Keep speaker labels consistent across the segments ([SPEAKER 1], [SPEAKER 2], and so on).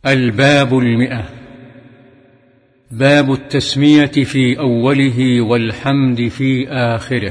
[SPEAKER 1] الباب 100. باب التسمية في أوله والحمد في آخره.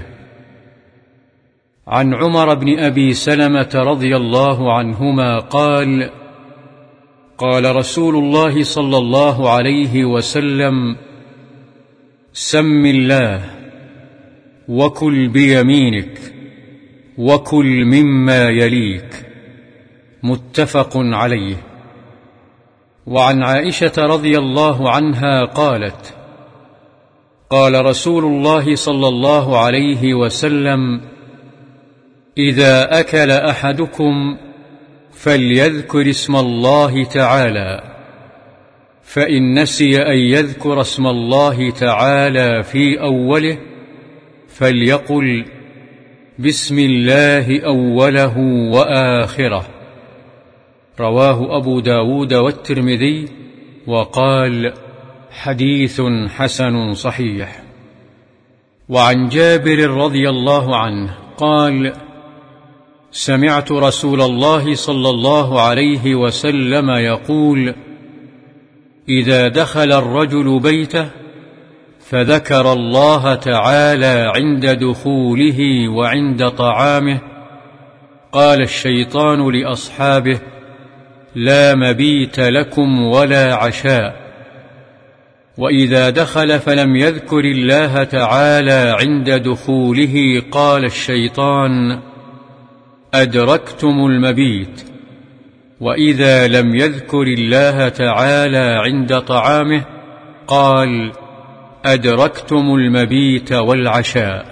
[SPEAKER 1] عن عمر بن أبي سلمة رضي الله عنهما قال: قال رسول الله صلى الله عليه وسلم: سم الله وكل بيمينك وكل مما يليك. متفق عليه. وعن عائشة رضي الله عنها قالت: قال رسول الله صلى الله عليه وسلم: إذا أكل أحدكم فليذكر اسم الله تعالى، فإن نسي أن يذكر اسم الله تعالى في أوله فليقل: بسم الله أوله وآخره. رواه أبو داود والترمذي وقال: حديث حسن صحيح. وعن جابر رضي الله عنه قال: سمعت رسول الله صلى الله عليه وسلم يقول: إذا دخل الرجل بيته فذكر الله تعالى عند دخوله وعند طعامه، قال الشيطان لأصحابه: لا مبيت لكم ولا عشاء. وإذا دخل فلم يذكر الله تعالى عند دخوله قال الشيطان: أدركتم المبيت. وإذا لم يذكر الله تعالى عند طعامه قال: أدركتم المبيت والعشاء.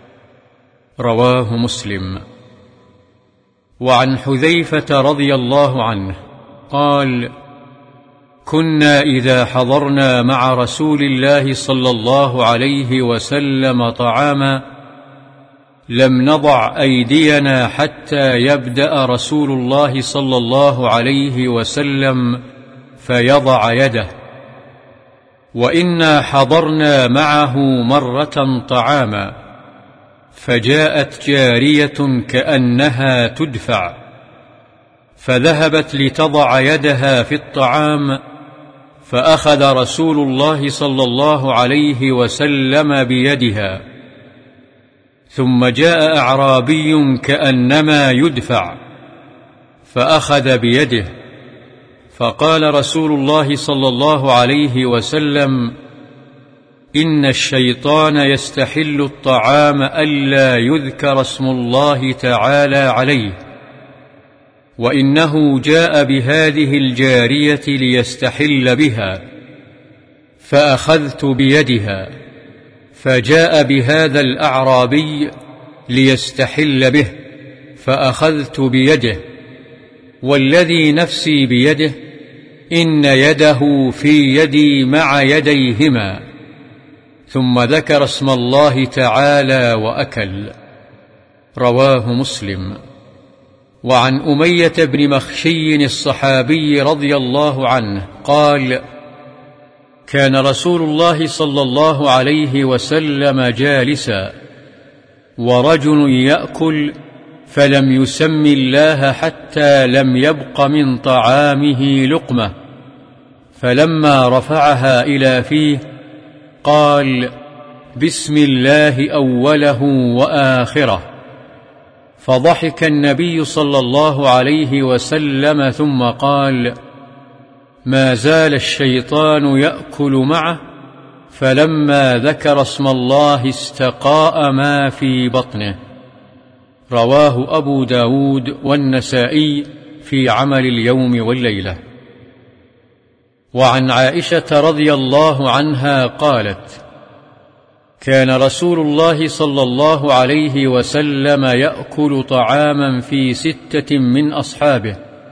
[SPEAKER 1] رواه مسلم. وعن حذيفة رضي الله عنه قال: كنا إذا حضرنا مع رسول الله صلى الله عليه وسلم طعاما لم نضع أيدينا حتى يبدأ رسول الله صلى الله عليه وسلم فيضع يده. وإنا حضرنا معه مرة طعاما فجاءت جارية كأنها تدفع، فذهبت لتضع يدها في الطعام، فأخذ رسول الله صلى الله عليه وسلم بيدها، ثم جاء أعرابي كأنما يدفع فأخذ بيده، فقال رسول الله صلى الله عليه وسلم: إن الشيطان يستحل الطعام ألا يذكر اسم الله تعالى عليه، وإنه جاء بهذه الجارية ليستحل بها، فأخذت بيدها، فجاء بهذا الأعرابي ليستحل به، فأخذت بيده، والذي نفسي بيده إن يده في يدي مع يديهما، ثم ذكر اسم الله تعالى وأكل. رواه مسلم. وعن أمية بن مخشي الصحابي رضي الله عنه قال: كان رسول الله صلى الله عليه وسلم جالسا ورجل يأكل فلم يسم الله حتى لم يبق من طعامه لقمة، فلما رفعها إلى فيه قال: بسم الله أوله وآخره. فضحك النبي صلى الله عليه وسلم ثم قال: ما زال الشيطان يأكل معه، فلما ذكر اسم الله استقاء ما في بطنه. رواه أبو داود والنسائي في عمل اليوم والليلة. وعن عائشة رضي الله عنها قالت: كان رسول الله صلى الله عليه وسلم يأكل طعاما في 6 من أصحابه،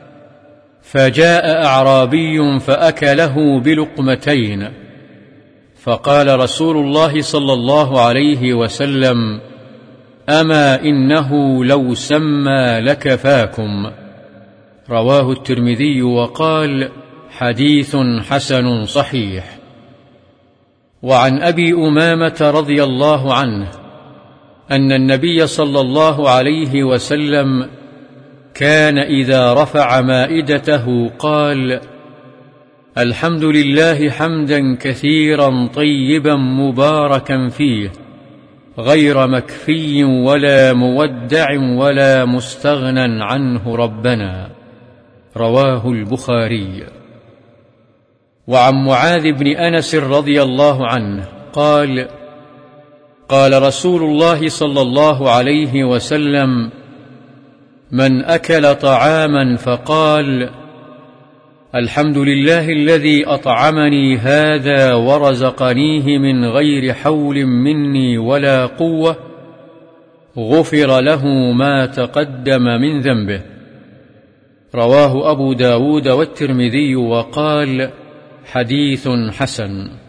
[SPEAKER 1] فجاء أعرابي فأكله بلقمتين، فقال رسول الله صلى الله عليه وسلم: أما إنه لو سمى لكفاكم. رواه الترمذي وقال: حديث حسن صحيح. وعن أبي أمامة رضي الله عنه أن النبي صلى الله عليه وسلم كان إذا رفع مائدته قال: الحمد لله حمدا كثيرا طيبا مباركا فيه غير مكفي ولا مودع ولا مستغنى عنه ربنا. رواه البخاري. وعن معاذ بن أنس رضي الله عنه قال: قال رسول الله صلى الله عليه وسلم: من أكل طعاما فقال: الحمد لله الذي أطعمني هذا ورزقنيه من غير حول مني ولا قوة، غفر له ما تقدم من ذنبه. رواه أبو داود والترمذي وقال: حديث حسن.